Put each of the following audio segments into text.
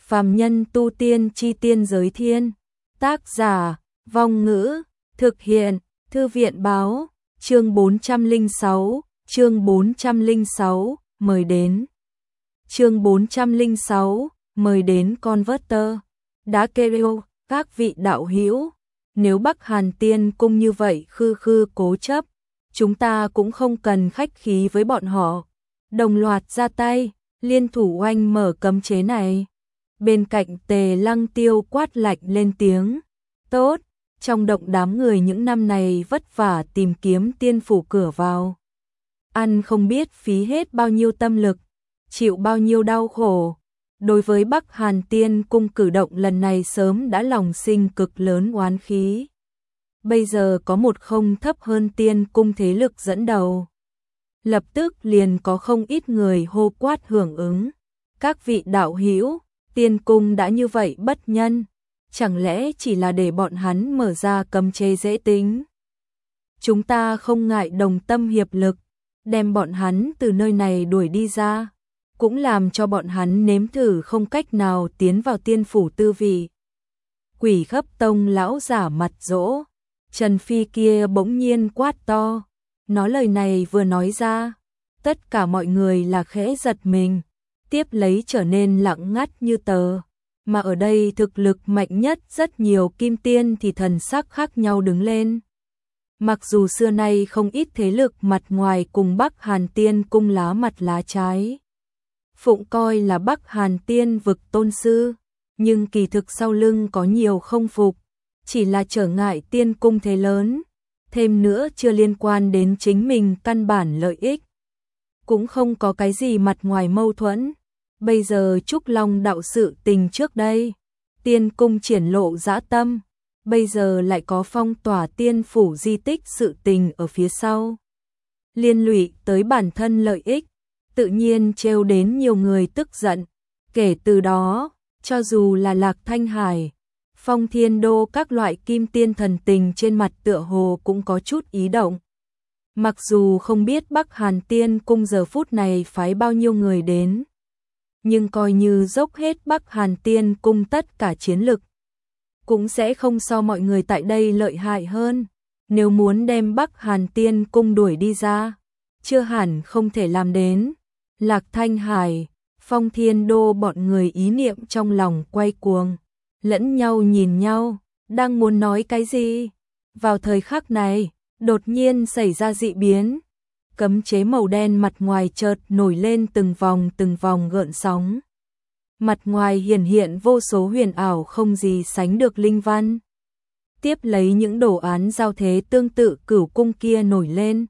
Phàm nhân tu tiên chi tiên giới thiên. Tác giả, Vong Ngữ, thực hiện, Thư viện báo, chương 406, mời đến. Chương 406, mời đến Converter. Đã kêu, các vị đạo hữu, nếu Bắc Hàn Tiên Cung như vậy khư khư cố chấp, chúng ta cũng không cần khách khí với bọn họ. Đồng loạt ra tay, liên thủ oanh mở cấm chế này. Bên cạnh Tề Lăng Tiêu quát lạnh lên tiếng. Tốt, trong động đám người những năm này vất vả tìm kiếm tiên phủ cửa vào. Ăn không biết phí hết bao nhiêu tâm lực, chịu bao nhiêu đau khổ. Đối với Bắc Hàn Tiên Cung cử động lần này sớm đã lòng sinh cực lớn oán khí. Bây giờ có một không thấp hơn Tiên Cung thế lực dẫn đầu. Lập tức liền có không ít người hô quát hưởng ứng. Các vị đạo hữu, Tiên Cung đã như vậy bất nhân, chẳng lẽ chỉ là để bọn hắn mở ra cấm chế dễ tính? Chúng ta không ngại đồng tâm hiệp lực, đem bọn hắn từ nơi này đuổi đi ra, cũng làm cho bọn hắn nếm thử không cách nào tiến vào tiên phủ tư vị. Quỷ Khấp Tông lão giả mặt dỗ, Trần Phi kia bỗng nhiên quát to, nói lời này vừa nói ra, tất cả mọi người là khẽ giật mình, tiếp lấy trở nên lặng ngắt như tờ, mà ở đây thực lực mạnh nhất rất nhiều kim tiên thì thần sắc khác nhau đứng lên. Mặc dù xưa nay không ít thế lực mặt ngoài cùng Bắc Hàn Tiên Cung lá mặt lá trái, phụng coi là Bắc Hàn Tiên vực tôn sư, nhưng kỳ thực sau lưng có nhiều không phục, chỉ là trở ngại Tiên Cung thế lớn, thêm nữa chưa liên quan đến chính mình căn bản lợi ích. Cũng không có cái gì mặt ngoài mâu thuẫn. Bây giờ Trúc Long đạo sự tình trước đây, Tiên Cung triển lộ dã tâm, bây giờ lại có phong tỏa tiên phủ di tích sự tình ở phía sau. Liên lụy tới bản thân lợi ích, tự nhiên trêu đến nhiều người tức giận. Kể từ đó, cho dù là Lạc Thanh Hải, Phong Thiên Đô các loại kim tiên thần tình trên mặt tựa hồ cũng có chút ý động. Mặc dù không biết Bắc Hàn Tiên Cung giờ phút này phái bao nhiêu người đến, nhưng coi như dốc hết Bắc Hàn Tiên Cung tất cả chiến lực, cũng sẽ không so mọi người tại đây lợi hại hơn. Nếu muốn đem Bắc Hàn Tiên Cung đuổi đi ra, chưa hẳn không thể làm đến. Lạc Thanh Hải, Phong Thiên Đô bọn người ý niệm trong lòng quay cuồng, lẫn nhau nhìn nhau, đang muốn nói cái gì. Vào thời khắc này, đột nhiên xảy ra dị biến. Cấm chế màu đen mặt ngoài chợt nổi lên từng vòng gợn sóng. Mặt ngoài hiển hiện vô số huyền ảo không gì sánh được linh văn. Tiếp lấy những đồ án giao thế tương tự Cửu Cung kia nổi lên.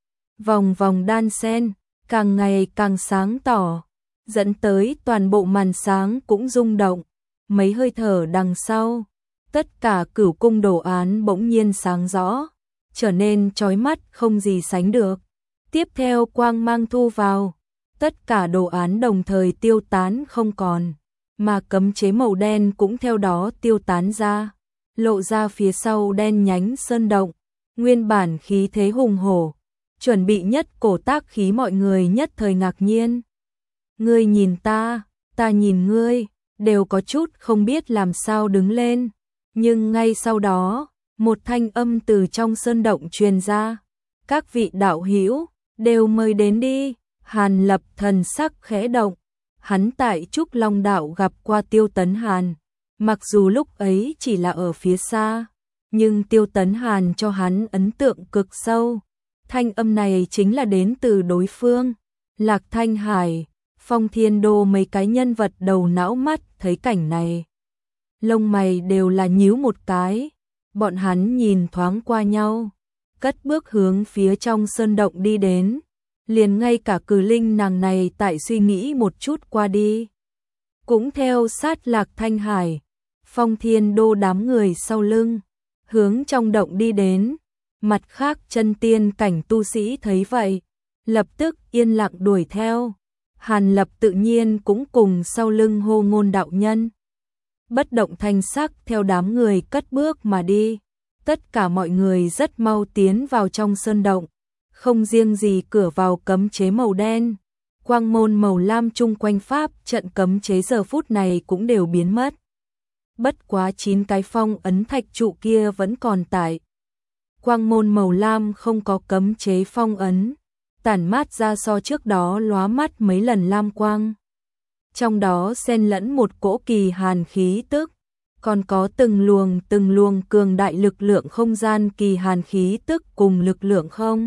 Vòng đan xen, càng ngày càng sáng tỏ, dẫn tới toàn bộ màn sáng cũng rung động. Mấy hơi thở đằng sau, tất cả Cửu Cung đồ án bỗng nhiên sáng rõ, trở nên chói mắt không gì sánh được. Tiếp theo quang mang thu vào, tất cả đồ án đồng thời tiêu tán không còn, mà cấm chế màu đen cũng theo đó tiêu tán ra, lộ ra phía sau đen nhánh sơn động, nguyên bản khí thế hùng hổ, chuẩn bị nhất cổ tác khí, mọi người nhất thời ngạc nhiên. Ngươi nhìn ta nhìn ngươi, đều có chút không biết làm sao đứng lên, nhưng ngay sau đó, một thanh âm từ trong sơn động truyền ra, các vị đạo hữu đều mời đến đi. Hàn Lập thần sắc khẽ động, hắn tại Trúc Long đạo gặp qua Tiêu Tấn Hàn, mặc dù lúc ấy chỉ là ở phía xa, nhưng Tiêu Tấn Hàn cho hắn ấn tượng cực sâu. Thanh âm này chính là đến từ đối phương. Lạc Thanh Hải, Phong Thiên Đô mấy cái nhân vật đầu não mắt thấy cảnh này, lông mày đều là nhíu một cái. Bọn hắn nhìn thoáng qua nhau, cất bước hướng phía trong sơn động đi đến. Liền ngay cả Cử Linh nàng này tại suy nghĩ một chút qua đi, cũng theo sát Lạc Thanh Hải, Phong Thiên Đô đám người sau lưng, hướng trong động đi đến. Mặt khác chân tiên cảnh tu sĩ thấy vậy, lập tức yên lặng đuổi theo. Hàn Lập tự nhiên cũng cùng sau lưng hô ngôn đạo nhân, bất động thanh sắc theo đám người cất bước mà đi. Tất cả mọi người rất mau tiến vào trong sơn động, không riêng gì cửa vào cấm chế màu đen, quang môn màu lam chung quanh pháp trận cấm chế giờ phút này cũng đều biến mất. Bất quá 9 cái phong ấn thạch trụ kia vẫn còn tại. Quang môn màu lam không có cấm chế phong ấn, tản mát ra so trước đó lóa mắt mấy lần lam quang. Trong đó xen lẫn một cỗ kỳ hàn khí tức, còn có từng luồng cường đại lực lượng không gian kỳ hàn khí tức cùng lực lượng không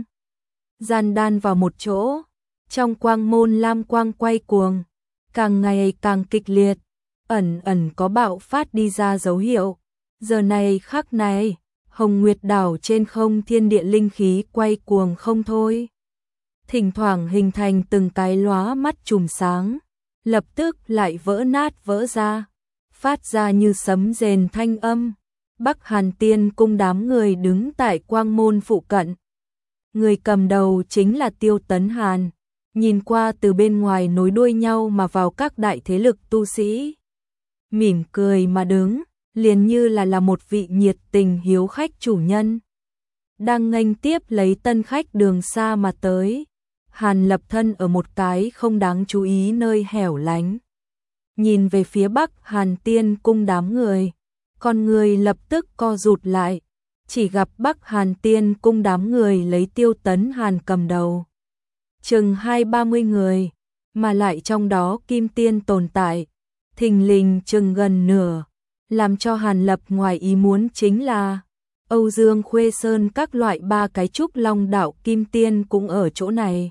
gian đan vào một chỗ. Trong quang môn lam quang quay cuồng, càng ngày càng kịch liệt, ẩn ẩn có bạo phát đi ra dấu hiệu. Giờ này khắc này, Hồng Nguyệt đảo trên không thiên địa linh khí quay cuồng không thôi. Thỉnh thoảng hình thành từng cái lóa mắt chùm sáng, lập tức lại vỡ nát vỡ ra, phát ra như sấm rền thanh âm. Bắc Hàn Tiên cung đám người đứng tại quang môn phụ cận. Người cầm đầu chính là Tiêu Tấn Hàn, nhìn qua từ bên ngoài nối đuôi nhau mà vào các đại thế lực tu sĩ. Mỉm cười mà đứng, liền như là một vị nhiệt tình hiếu khách chủ nhân. Đang nghênh tiếp lấy tân khách đường xa mà tới. Hàn lập thân ở một cái không đáng chú ý nơi hẻo lánh. Nhìn về phía Bắc Hàn Tiên cung đám người, con người lập tức co rụt lại. Chỉ gặp Bắc Hàn Tiên cung đám người lấy Tiêu Tấn Hàn cầm đầu. Chừng 20-30 người, mà lại trong đó kim tiên tồn tại, thình lình chừng gần nửa. Làm cho Hàn lập ngoài ý muốn chính là Âu Dương Khuê Sơn các loại 3 cái trúc long đạo kim tiên cũng ở chỗ này.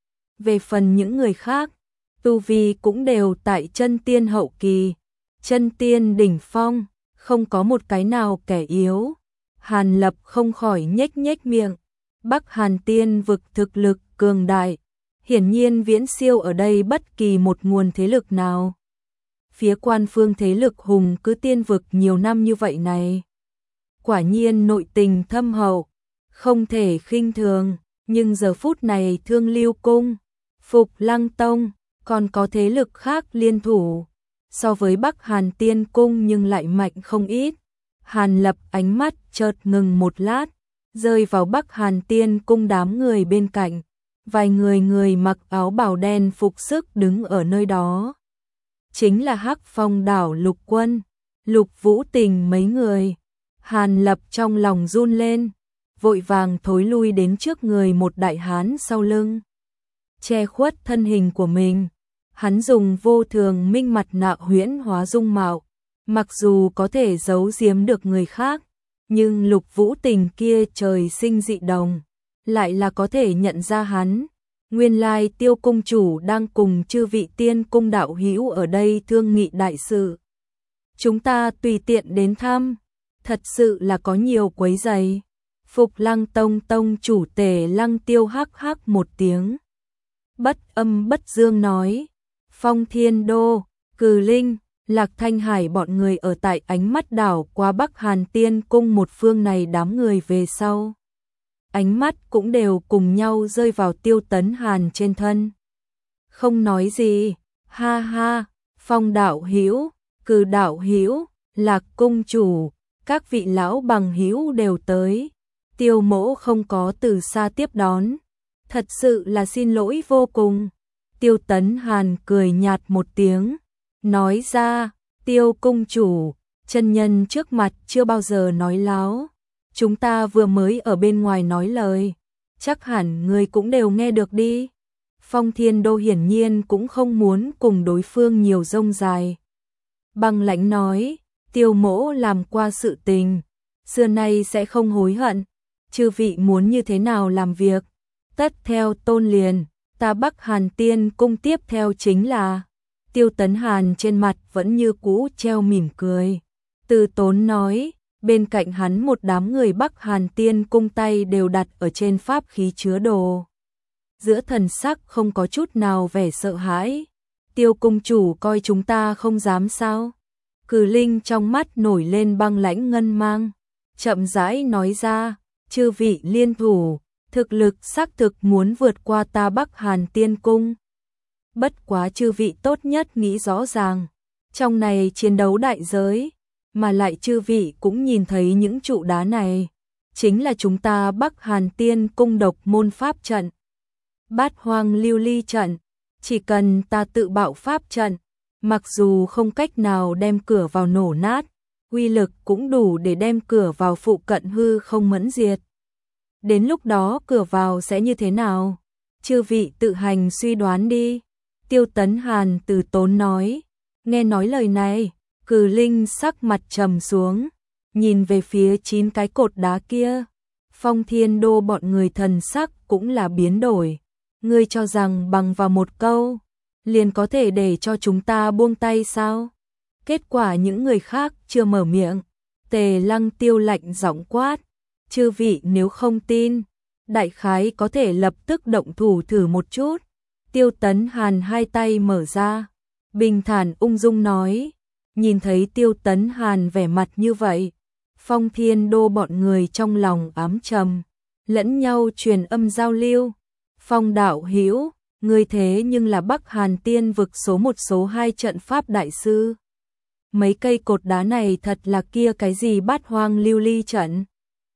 Về phần những người khác, tu vi cũng đều tại chân tiên hậu kỳ, chân tiên đỉnh phong, không có một cái nào kẻ yếu. Hàn lập không khỏi nhếch nhếch miệng. Bắc Hàn Tiên vực thực lực cường đại, hiển nhiên viễn siêu ở đây bất kỳ một nguồn thế lực nào. Phía quan phương thế lực hùng cứ tiên vực nhiều năm như vậy này, quả nhiên nội tình thâm hậu, không thể khinh thường. Nhưng giờ phút này Thương Lưu Cung, Phục Lăng Tông, còn có thế lực khác liên thủ, so với Bắc Hàn Tiên Cung nhưng lại mạnh không ít. Hàn lập ánh mắt chợt ngừng một lát, rơi vào Bắc Hàn Tiên Cung đám người bên cạnh. Vài người mặc áo bào đen phục sức đứng ở nơi đó. Chính là Hắc Phong đảo Lục Quân, Lục Vũ Tình mấy người. Hàn lập trong lòng run lên, vội vàng thối lui đến trước người một đại hán sau lưng, che khuất thân hình của mình. Hắn dùng vô thường minh mặt nạ huyễn hóa dung mạo, mặc dù có thể giấu giếm được người khác, nhưng Lục Vũ Tình kia trời sinh dị đồng, lại là có thể nhận ra hắn. Nguyên lai Tiêu cung chủ đang cùng chư vị tiên cung đạo hữu ở đây thương nghị đại sự. Chúng ta tùy tiện đến thăm, thật sự là có nhiều quấy rầy. Phục Lăng Tông tông chủ Tề Lăng Tiêu hắc hắc một tiếng, bất âm bất dương nói. Phong Thiên Đô, Cừ Linh, Lạc Thanh Hải bọn người ở tại ánh mắt đảo qua Bắc Hàn Tiên cung một phương này đám người về sau. Ánh mắt cũng đều cùng nhau rơi vào Tiêu Tấn Hàn trên thân. Không nói gì, ha ha, Phong đạo hữu, Cừ đạo hữu, Lạc cung chủ, các vị lão bằng hữu đều tới. Tiêu mỗ không có từ xa tiếp đón, thật sự là xin lỗi vô cùng. Tiêu Tấn Hàn cười nhạt một tiếng, nói ra, Tiêu cung chủ, chân nhân trước mặt chưa bao giờ nói láo. Chúng ta vừa mới ở bên ngoài nói lời, chắc hẳn người cũng đều nghe được đi. Phong Thiên Đô hiển nhiên cũng không muốn cùng đối phương nhiều rông dài. Băng lãnh nói, Tiêu mỗ làm qua sự tình, xưa nay sẽ không hối hận. Chư vị muốn như thế nào làm việc, tất theo tôn liền. Ta Bắc Hàn Tiên cung tiếp theo chính là. Tiêu Tấn Hàn trên mặt vẫn như cũ treo mỉm cười, từ tốn nói. Bên cạnh hắn một đám người Bắc Hàn Tiên cung tay đều đặt ở trên pháp khí chứa đồ, giữa thần sắc không có chút nào vẻ sợ hãi. Tiêu cung chủ coi chúng ta không dám sao? Cừ Linh trong mắt nổi lên băng lãnh ngân mang, chậm rãi nói ra, chư vị liên thủ, thực lực xác thực muốn vượt qua ta Bắc Hàn Tiên cung. Bất quá chư vị tốt nhất nghĩ rõ ràng, trong này chiến đấu đại giới, mà lại chư vị cũng nhìn thấy những trụ đá này, chính là chúng ta Bắc Hàn Tiên cung độc môn pháp trận, Bát Hoang Lưu Ly trận. Chỉ cần ta tự bạo pháp trận, mặc dù không cách nào đem cửa vào nổ nát, uy lực cũng đủ để đem cửa vào phụ cận hư không mẫn diệt. Đến lúc đó cửa vào sẽ như thế nào? Chư vị tự hành suy đoán đi. Tiêu Tấn Hàn từ tốn nói. Nghe nói lời này, Cử Linh sắc mặt trầm xuống, nhìn về phía 9 cái cột đá kia. Phong Thiên Đô bọn người thần sắc cũng là biến đổi. Ngươi cho rằng bằng vào một câu, liền có thể để cho chúng ta buông tay sao? Kết quả những người khác chưa mở miệng, Tề Lăng Tiêu lạnh giọng quát. Chư vị nếu không tin, đại khái có thể lập tức động thủ thử một chút. Tiêu Tấn Hàn hai tay mở ra, bình thản ung dung nói. Nhìn thấy Tiêu Tấn Hàn vẻ mặt như vậy, Phong Thiên Đô bọn người trong lòng ám trầm, lẫn nhau truyền âm giao lưu. Phong đạo hữu, ngươi thế nhưng là Bắc Hàn Tiên vực số 1 số 2 trận pháp đại sư. Mấy cây cột đá này thật là kia cái gì Bát Hoang Lưu Ly trận?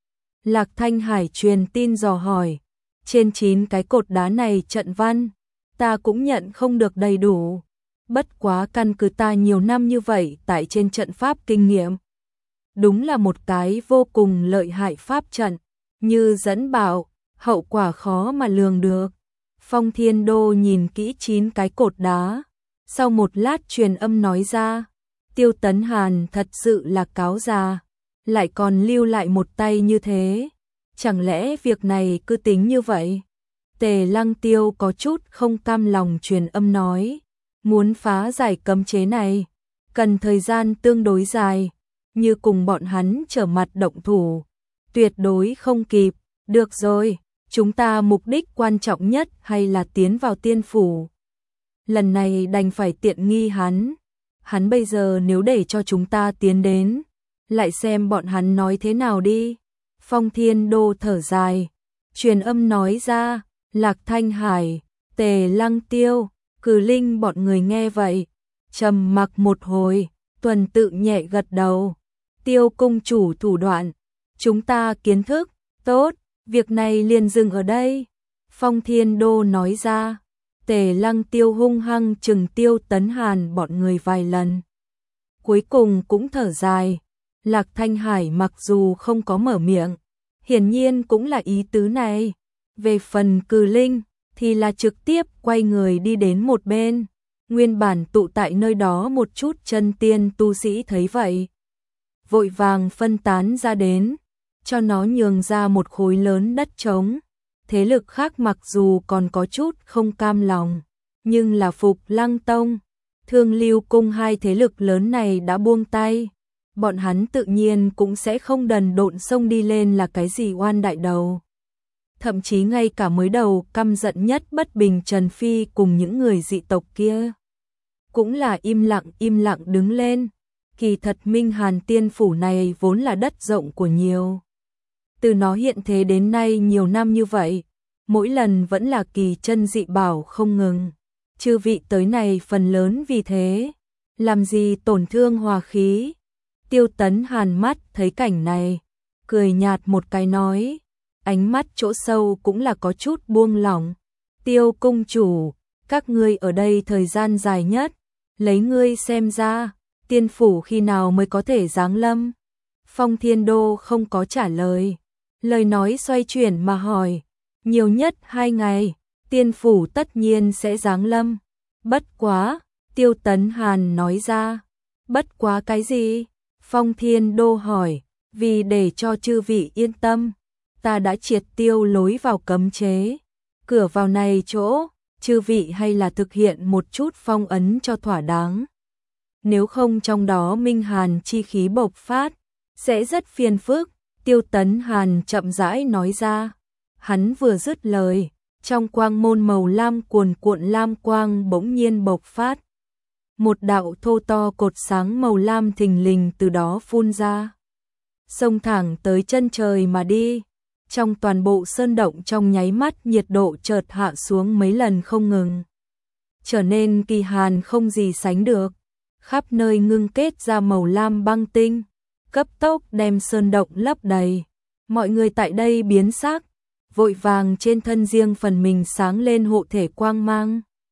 Lạc Thanh Hải truyền tin dò hỏi, trên 9 cái cột đá này trận văn, ta cũng nhận không được đầy đủ. Bất quá căn cứ ta nhiều năm như vậy tại trên trận pháp kinh nghiệm. Đúng là một cái vô cùng lợi hại pháp trận, như dẫn bảo, hậu quả khó mà lường được. Phong Thiên Đô nhìn kỹ 9 cái cột đá, sau một lát truyền âm nói ra, Tiêu Tấn Hàn thật sự là cáo già, lại còn lưu lại một tay như thế. Chẳng lẽ việc này cứ tính như vậy? Tề Lăng Tiêu có chút không cam lòng truyền âm nói, muốn phá giải cấm chế này, cần thời gian tương đối dài, như cùng bọn hắn trở mặt động thủ, tuyệt đối không kịp. Được rồi, chúng ta mục đích quan trọng nhất hay là tiến vào tiên phủ. Lần này đành phải tiện nghi hắn. Hắn bây giờ nếu để cho chúng ta tiến đến, lại xem bọn hắn nói thế nào đi. Phong Thiên Đô thở dài, truyền âm nói ra. Lạc Thanh Hải, Tề Lăng Tiêu, Cử Linh bọn người nghe vậy, trầm mặc một hồi, tuần tự nhẹ gật đầu. Tiêu cung chủ thủ đoạn, chúng ta kiến thức, tốt, việc này liền dừng ở đây. Phong Thiên Đô nói ra. Tề Lăng Tiêu hung hăng chừng Tiêu Tấn Hàn bọn người vài lần. Cuối cùng cũng thở dài. Lạc Thanh Hải mặc dù không có mở miệng, hiển nhiên cũng là ý tứ này. Về phần Cử Linh thì là trực tiếp quay người đi đến một bên. Nguyên bản tụ tại nơi đó một chút chân tiên tu sĩ thấy vậy, vội vàng phân tán ra đến, cho nó nhường ra một khối lớn đất trống. Thế lực khác mặc dù còn có chút không cam lòng, nhưng là Phục Lăng Tông, Thương Lưu Cung hai thế lực lớn này đã buông tay. Bọn hắn tự nhiên cũng sẽ không đần độn xông đi lên là cái gì oan đại đầu. Thậm chí ngay cả mới đầu căm giận nhất bất bình Trần Phi cùng những người dị tộc kia, cũng là im lặng đứng lên. Kỳ thật Minh Hàn Tiên Phủ này vốn là đất rộng của nhiều. Từ nó hiện thế đến nay nhiều năm như vậy, mỗi lần vẫn là kỳ chân dị bảo không ngừng. Chư vị tới này phần lớn vì thế, làm gì tổn thương hòa khí. Tiêu Tấn Hàn mắt thấy cảnh này, cười nhạt một cái nói, ánh mắt chỗ sâu cũng là có chút buông lỏng. Tiêu cung chủ, các ngươi ở đây thời gian dài nhất, lấy ngươi xem ra, tiên phủ khi nào mới có thể giáng lâm? Phong Thiên Đô không có trả lời, lời nói xoay chuyển mà hỏi, nhiều nhất 2 ngày, tiên phủ tất nhiên sẽ giáng lâm. Bất quá, Tiêu Tấn Hàn nói ra. Bất quá cái gì? Phong Thiên Đô hỏi, vì để cho chư vị yên tâm, ta đã triệt tiêu lối vào cấm chế. Cửa vào này chỗ, chư vị hay là thực hiện một chút phong ấn cho thỏa đáng. Nếu không trong đó Minh Hàn chi khí bộc phát, sẽ rất phiền phức. Tiêu Tấn Hàn chậm rãi nói ra. Hắn vừa dứt lời, trong quang môn màu lam cuồn cuộn lam quang bỗng nhiên bộc phát. Một đạo thô to cột sáng màu lam thình lình từ đó phun ra, xông thẳng tới chân trời mà đi. Trong toàn bộ sơn động trong nháy mắt nhiệt độ chợt hạ xuống mấy lần không ngừng, trở nên kỳ hàn không gì sánh được. Khắp nơi ngưng kết ra màu lam băng tinh, cấp tốc đem sơn động lấp đầy. Mọi người tại đây biến sắc, vội vàng trên thân riêng phần mình sáng lên hộ thể quang mang.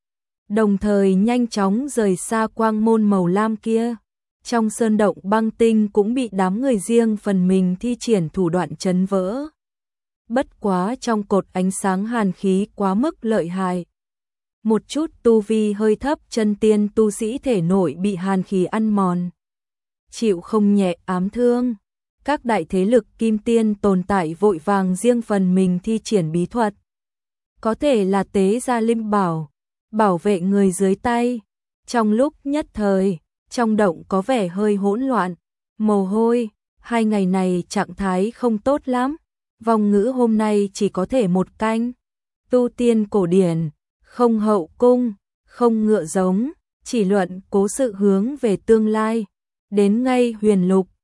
đồng thời nhanh chóng rời xa quang môn màu lam kia. Trong sơn động băng tinh cũng bị đám người riêng phần mình thi triển thủ đoạn chấn vỡ. Bất quá trong cột ánh sáng hàn khí quá mức lợi hại. Một chút tu vi hơi thấp chân tiên tu sĩ thể nội bị hàn khí ăn mòn, chịu không nhẹ ám thương. Các đại thế lực kim tiên tồn tại vội vàng riêng phần mình thi triển bí thuật. Có thể là tế ra linh bảo, bảo vệ người dưới tay. Trong lúc nhất thời, trong động có vẻ hơi hỗn loạn, mồ hôi, 2 ngày này trạng thái không tốt lắm. Vong ngữ hôm nay chỉ có thể 1 canh. Tu tiên cổ điển, không hậu cung, không ngựa giống, chỉ luận cố sự hướng về tương lai. Đến ngay huyền lục,